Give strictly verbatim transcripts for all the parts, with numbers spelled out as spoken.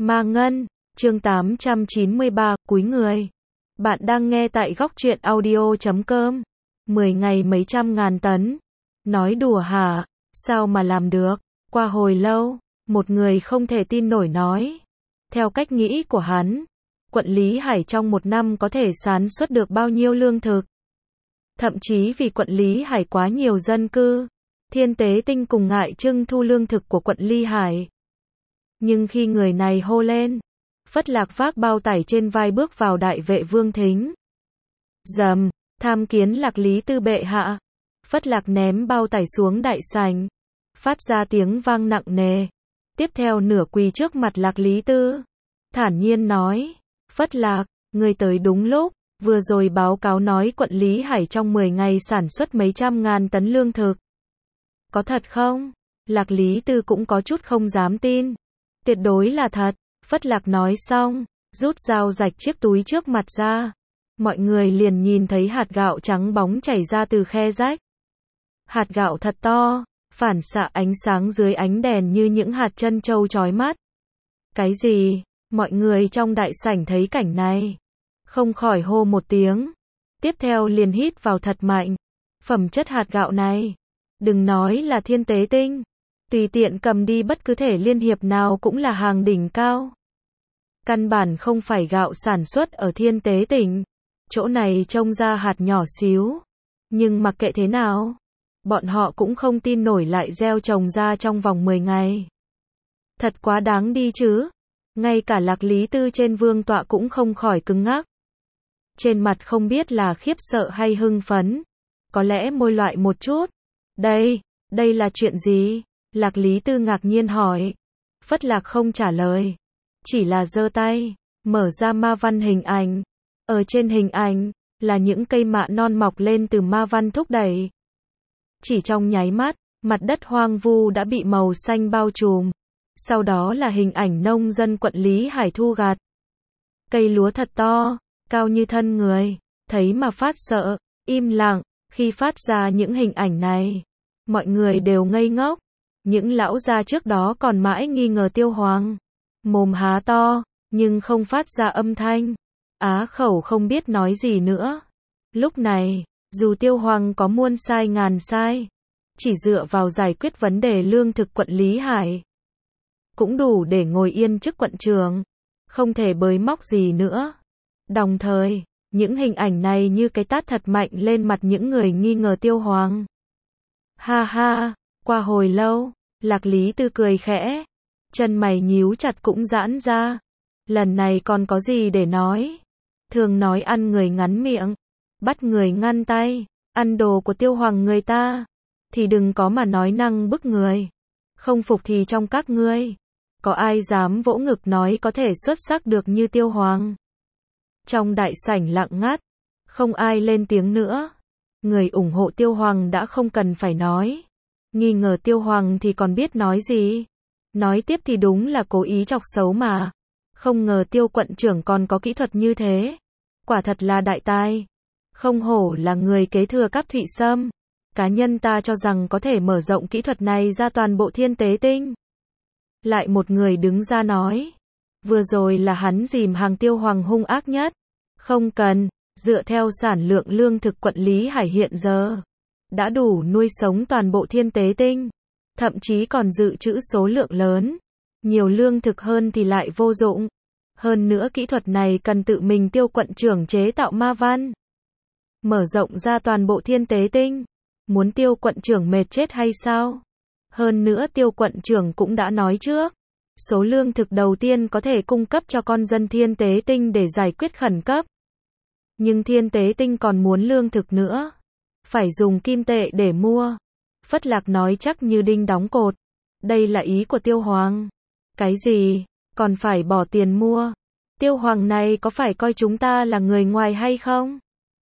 Ma Ngân, chương tám trăm chín mươi ba, cúi người. Bạn đang nghe tại góc truyện audio chấm com. mười ngày mấy trăm ngàn tấn. Nói đùa hả? Sao mà làm được? Qua hồi lâu, một người không thể tin nổi nói. Theo cách nghĩ của hắn, quận Lý Hải trong một năm có thể sản xuất được bao nhiêu lương thực? Thậm chí vì quận Lý Hải quá nhiều dân cư, Thiên Tế Tinh cùng ngại trưng thu lương thực của quận Lý Hải. Nhưng khi người này hô lên, Phất Lạc vác bao tải trên vai bước vào đại vệ vương thính. Dầm, tham kiến Lạc Lý Tư bệ hạ. Phất Lạc ném bao tải xuống đại sảnh, phát ra tiếng vang nặng nề. Tiếp theo nửa quỳ trước mặt Lạc Lý Tư, thản nhiên nói, Phất Lạc, ngươi tới đúng lúc, vừa rồi báo cáo nói quận Lý Hải trong mười ngày sản xuất mấy trăm ngàn tấn lương thực. Có thật không? Lạc Lý Tư cũng có chút không dám tin. Tuyệt đối là thật. Phất Lạc nói xong, rút dao rạch chiếc túi trước mặt ra. Mọi người liền nhìn thấy hạt gạo trắng bóng chảy ra từ khe rách. Hạt gạo thật to, phản xạ ánh sáng dưới ánh đèn như những hạt trân châu chói mắt. Cái gì? Mọi người trong đại sảnh thấy cảnh này, không khỏi hô một tiếng. Tiếp theo liền hít vào thật mạnh. Phẩm chất hạt gạo này, đừng nói là Thiên Tế Tinh, tùy tiện cầm đi bất cứ thể liên hiệp nào cũng là hàng đỉnh cao. Căn bản không phải gạo sản xuất ở Thiên Tế Tỉnh. Chỗ này trông ra hạt nhỏ xíu. Nhưng mặc kệ thế nào, bọn họ cũng không tin nổi lại gieo trồng ra trong vòng mười ngày. Thật quá đáng đi chứ. Ngay cả Lạc Lý Tư trên vương tọa cũng không khỏi cứng ngắc. Trên mặt không biết là khiếp sợ hay hưng phấn. Có lẽ môi loại một chút. Đây, đây là chuyện gì? Lạc Lý Tư ngạc nhiên hỏi. Phất Lạc không trả lời, chỉ là giơ tay, mở ra ma văn hình ảnh. Ở trên hình ảnh, là những cây mạ non mọc lên từ ma văn thúc đẩy. Chỉ trong nháy mắt, mặt đất hoang vu đã bị màu xanh bao trùm. Sau đó là hình ảnh nông dân quận Lý Hải thu gặt. Cây lúa thật to, cao như thân người, thấy mà phát sợ, im lặng. Khi phát ra những hình ảnh này, mọi người đều ngây ngốc. Những lão gia trước đó còn mãi nghi ngờ Tiêu Hoàng. Mồm há to, nhưng không phát ra âm thanh. Á khẩu không biết nói gì nữa. Lúc này, dù Tiêu Hoàng có muôn sai ngàn sai, chỉ dựa vào giải quyết vấn đề lương thực quận Lý Hải, cũng đủ để ngồi yên chức quận trưởng. Không thể bới móc gì nữa. Đồng thời, những hình ảnh này như cái tát thật mạnh lên mặt những người nghi ngờ Tiêu Hoàng. Ha ha. Qua hồi lâu, Lạc Lý Tư cười khẽ, chân mày nhíu chặt cũng giãn ra. Lần này còn có gì để nói? Thường nói ăn người ngắn miệng, bắt người ngăn tay, ăn đồ của Tiêu Hoàng người ta, thì đừng có mà nói năng bức người. Không phục thì trong các ngươi, có ai dám vỗ ngực nói có thể xuất sắc được như Tiêu Hoàng? Trong đại sảnh lặng ngắt, không ai lên tiếng nữa. Người ủng hộ Tiêu Hoàng đã không cần phải nói. Nghi ngờ Tiêu Hoàng thì còn biết nói gì. Nói tiếp thì đúng là cố ý chọc xấu mà. Không ngờ Tiêu quận trưởng còn có kỹ thuật như thế. Quả thật là đại tài. Không hổ là người kế thừa Cáp Thụy Sâm. Cá nhân ta cho rằng có thể mở rộng kỹ thuật này ra toàn bộ Thiên Tế Tinh. Lại một người đứng ra nói. Vừa rồi là hắn dìm hàng Tiêu Hoàng hung ác nhất. Không cần, dựa theo sản lượng lương thực quận Lý Hải hiện giờ, đã đủ nuôi sống toàn bộ Thiên Tế Tinh. Thậm chí còn dự trữ số lượng lớn. Nhiều lương thực hơn thì lại vô dụng. Hơn nữa kỹ thuật này cần tự mình Tiêu quận trưởng chế tạo ma văn. Mở rộng ra toàn bộ Thiên Tế Tinh. Muốn Tiêu quận trưởng mệt chết hay sao? Hơn nữa Tiêu quận trưởng cũng đã nói trước. Số lương thực đầu tiên có thể cung cấp cho con dân Thiên Tế Tinh để giải quyết khẩn cấp. Nhưng Thiên Tế Tinh còn muốn lương thực nữa. Phải dùng kim tệ để mua. Phất Lạc nói chắc như đinh đóng cột. Đây là ý của Tiêu Hoàng. Cái gì? Còn phải bỏ tiền mua? Tiêu Hoàng này có phải coi chúng ta là người ngoài hay không?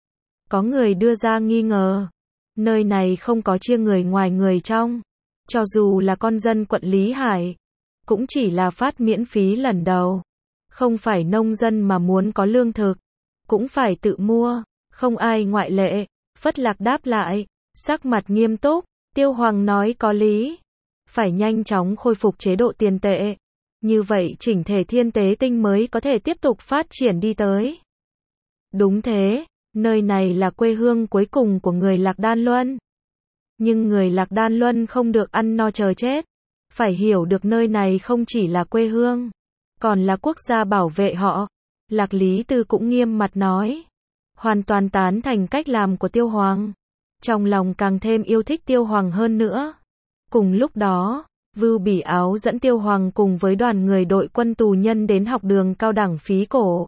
Có người đưa ra nghi ngờ. Nơi này không có chia người ngoài người trong. Cho dù là con dân quận Lý Hải, cũng chỉ là phát miễn phí lần đầu. Không phải nông dân mà muốn có lương thực, cũng phải tự mua. Không ai ngoại lệ. Phất Lạc đáp lại, sắc mặt nghiêm túc. Tiêu Hoàng nói có lý. Phải nhanh chóng khôi phục chế độ tiền tệ. Như vậy chỉnh thể thiên tế tinh mới có thể tiếp tục phát triển đi tới. Đúng thế, nơi này là quê hương cuối cùng của người Lạc Đan Luân. Nhưng người Lạc Đan Luân không được ăn no chờ chết. Phải hiểu được nơi này không chỉ là quê hương, còn là quốc gia bảo vệ họ. Lạc Lý Tư cũng nghiêm mặt nói. Hoàn toàn tán thành cách làm của Tiêu Hoàng. Trong lòng càng thêm yêu thích Tiêu Hoàng hơn nữa. Cùng lúc đó, Vưu Bỉ Áo dẫn Tiêu Hoàng cùng với đoàn người đội quân tù nhân đến học đường cao đẳng Phí Cổ.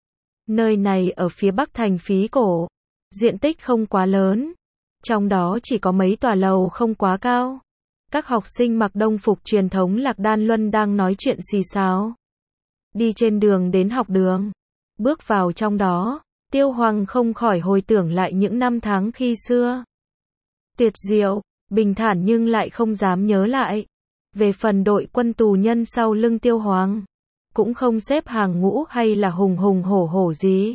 Nơi này ở phía bắc thành Phí Cổ. Diện tích không quá lớn. Trong đó chỉ có mấy tòa lầu không quá cao. Các học sinh mặc đồng phục truyền thống Lạc Đan Luân đang nói chuyện xì xào. Đi trên đường đến học đường. Bước vào trong đó, Tiêu Hoàng không khỏi hồi tưởng lại những năm tháng khi xưa. Tuyệt diệu, bình thản nhưng lại không dám nhớ lại. Về phần đội quân tù nhân sau lưng Tiêu Hoàng, cũng không xếp hàng ngũ hay là hùng hùng hổ hổ gì,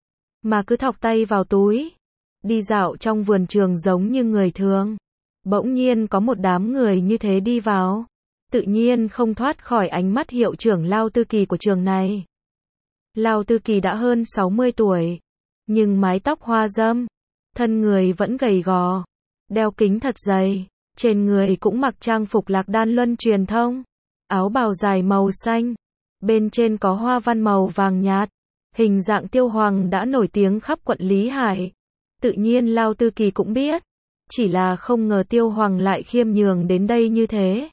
mà cứ thọc tay vào túi, đi dạo trong vườn trường giống như người thường. Bỗng nhiên có một đám người như thế đi vào, tự nhiên không thoát khỏi ánh mắt hiệu trưởng Lao Tư Kỳ của trường này. Lao Tư Kỳ đã hơn sáu mươi tuổi, nhưng mái tóc hoa râm, thân người vẫn gầy gò, đeo kính thật dày, trên người cũng mặc trang phục Lạc Đan Luân truyền thông, áo bào dài màu xanh, bên trên có hoa văn màu vàng nhạt, hình dạng Tiêu Hoàng đã nổi tiếng khắp quận Lý Hải. Tự nhiên Lao Tư Kỳ cũng biết, chỉ là không ngờ Tiêu Hoàng lại khiêm nhường đến đây như thế.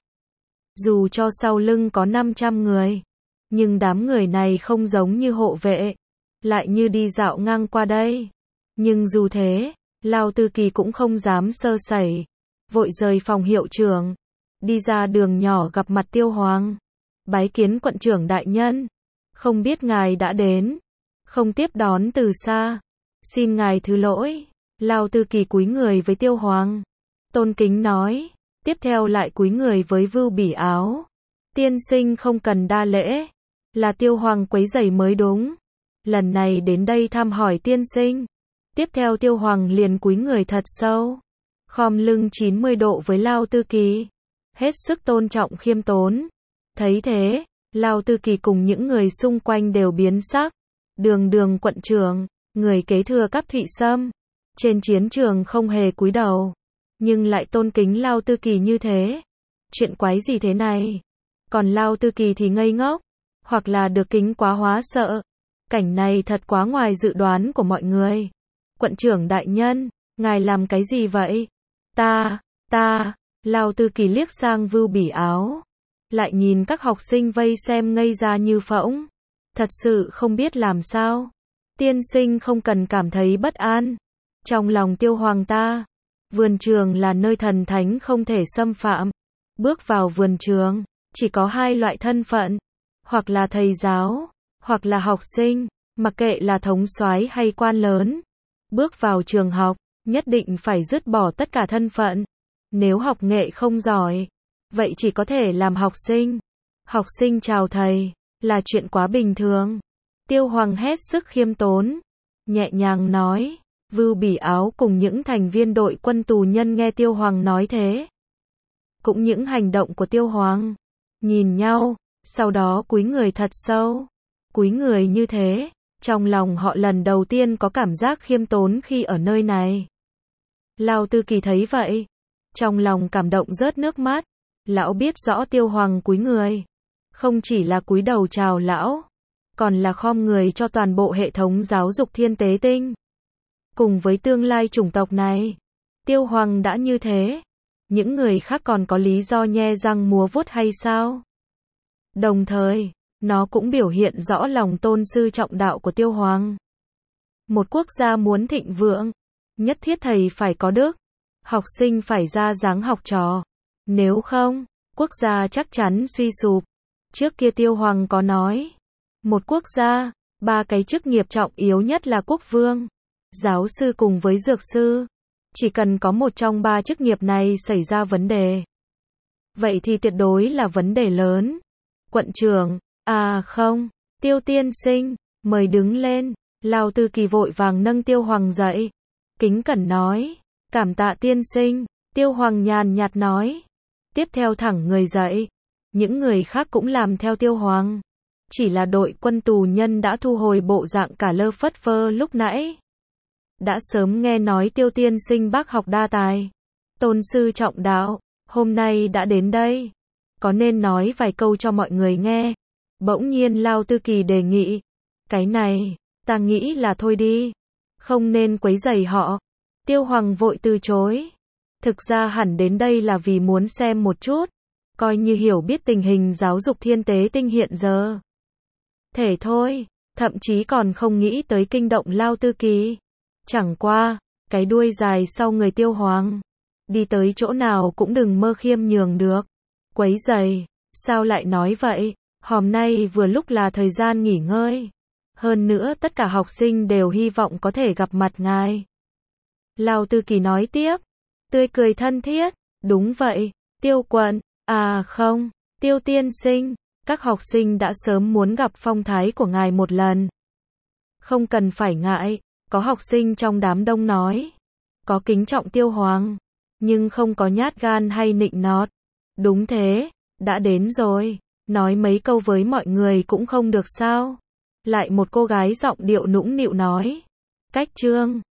Dù cho sau lưng có năm trăm người, nhưng đám người này không giống như hộ vệ, lại như đi dạo ngang qua đây. Nhưng dù thế, Lao Tư Kỳ cũng không dám sơ sẩy, vội rời phòng hiệu trưởng, đi ra đường nhỏ gặp mặt Tiêu Hoàng. Bái kiến quận trưởng đại nhân, không biết ngài đã đến, không tiếp đón từ xa, xin ngài thứ lỗi. Lao Tư Kỳ cúi người với Tiêu Hoàng, tôn kính nói, tiếp theo lại cúi người với Vưu Bỉ Áo. Tiên sinh không cần đa lễ, là Tiêu Hoàng quấy rầy mới đúng. Lần này đến đây thăm hỏi tiên sinh. Tiếp theo Tiêu Hoàng liền cúi người thật sâu, khom lưng chín mươi độ với Lao Tư Kỳ, hết sức tôn trọng khiêm tốn. Thấy thế, Lao Tư Kỳ cùng những người xung quanh đều biến sắc. Đường Đường quận trưởng, người kế thừa Cáp Thụy Sâm, trên chiến trường không hề cúi đầu, nhưng lại tôn kính Lao Tư Kỳ như thế. Chuyện quái gì thế này? Còn Lao Tư Kỳ thì ngây ngốc, hoặc là được kính quá hóa sợ. Cảnh này thật quá ngoài dự đoán của mọi người. Quận trưởng đại nhân, ngài làm cái gì vậy? Ta, ta, Lao Tư Kỳ liếc sang Vưu Bỉ Áo, lại nhìn các học sinh vây xem ngây ra như phỗng. Thật sự không biết làm sao. Tiên sinh không cần cảm thấy bất an. Trong lòng Tiêu Hoàng ta, vườn trường là nơi thần thánh không thể xâm phạm. Bước vào vườn trường, chỉ có hai loại thân phận, hoặc là thầy giáo, hoặc là học sinh, mặc kệ là thống soái hay quan lớn. Bước vào trường học, nhất định phải dứt bỏ tất cả thân phận. Nếu học nghệ không giỏi, vậy chỉ có thể làm học sinh. Học sinh chào thầy, là chuyện quá bình thường. Tiêu Hoàng hết sức khiêm tốn, nhẹ nhàng nói. Vưu Bỉ Áo cùng những thành viên đội quân tù nhân nghe Tiêu Hoàng nói thế, cũng những hành động của Tiêu Hoàng, nhìn nhau, sau đó cúi người thật sâu. Cúi người như thế, trong lòng họ lần đầu tiên có cảm giác khiêm tốn khi ở nơi này. Lao Tư Kỳ thấy vậy, trong lòng cảm động rớt nước mắt. Lão biết rõ Tiêu Hoàng cúi người, không chỉ là cúi đầu chào lão, còn là khom người cho toàn bộ hệ thống giáo dục thiên tế tinh. Cùng với tương lai chủng tộc này, Tiêu Hoàng đã như thế, những người khác còn có lý do nhe răng múa vuốt hay sao? Đồng thời, nó cũng biểu hiện rõ lòng tôn sư trọng đạo của Tiêu Hoàng. Một quốc gia muốn thịnh vượng, nhất thiết thầy phải có đức, học sinh phải ra dáng học trò. Nếu không, quốc gia chắc chắn suy sụp. Trước kia Tiêu Hoàng có nói, một quốc gia, ba cái chức nghiệp trọng yếu nhất là quốc vương, giáo sư cùng với dược sư. Chỉ cần có một trong ba chức nghiệp này xảy ra vấn đề, vậy thì tuyệt đối là vấn đề lớn. Quận trưởng, à không, Tiêu tiên sinh, mời đứng lên. Lao Tư Kỳ vội vàng nâng Tiêu Hoàng dậy, kính cẩn nói, cảm tạ tiên sinh. Tiêu Hoàng nhàn nhạt nói, tiếp theo thẳng người dậy, những người khác cũng làm theo Tiêu Hoàng. Chỉ là đội quân tù nhân đã thu hồi bộ dạng cả lơ phất phơ lúc nãy. Đã sớm nghe nói Tiêu tiên sinh bác học đa tài, tôn sư trọng đạo, hôm nay đã đến đây, có nên nói vài câu cho mọi người nghe. Bỗng nhiên Lao Tư Kỳ đề nghị, cái này, ta nghĩ là thôi đi, không nên quấy rầy họ. Tiêu Hoàng vội từ chối. Thực ra hẳn đến đây là vì muốn xem một chút, coi như hiểu biết tình hình giáo dục Thiên Tế Tinh hiện giờ. Thể thôi, thậm chí còn không nghĩ tới kinh động Lao Tư Kỳ. Chẳng qua, cái đuôi dài sau người Tiêu Hoàng, đi tới chỗ nào cũng đừng mơ khiêm nhường được. Quấy rầy, sao lại nói vậy? Hôm nay vừa lúc là thời gian nghỉ ngơi. Hơn nữa tất cả học sinh đều hy vọng có thể gặp mặt ngài. Lao Tư Kỳ nói tiếp, tươi cười thân thiết, đúng vậy, Tiêu quận, à không, Tiêu tiên sinh, các học sinh đã sớm muốn gặp phong thái của ngài một lần. Không cần phải ngại, có học sinh trong đám đông nói, có kính trọng Tiêu Hoàng, nhưng không có nhát gan hay nịnh nọt. Đúng thế, đã đến rồi, nói mấy câu với mọi người cũng không được sao? Lại một cô gái giọng điệu nũng nịu nói. Cách trương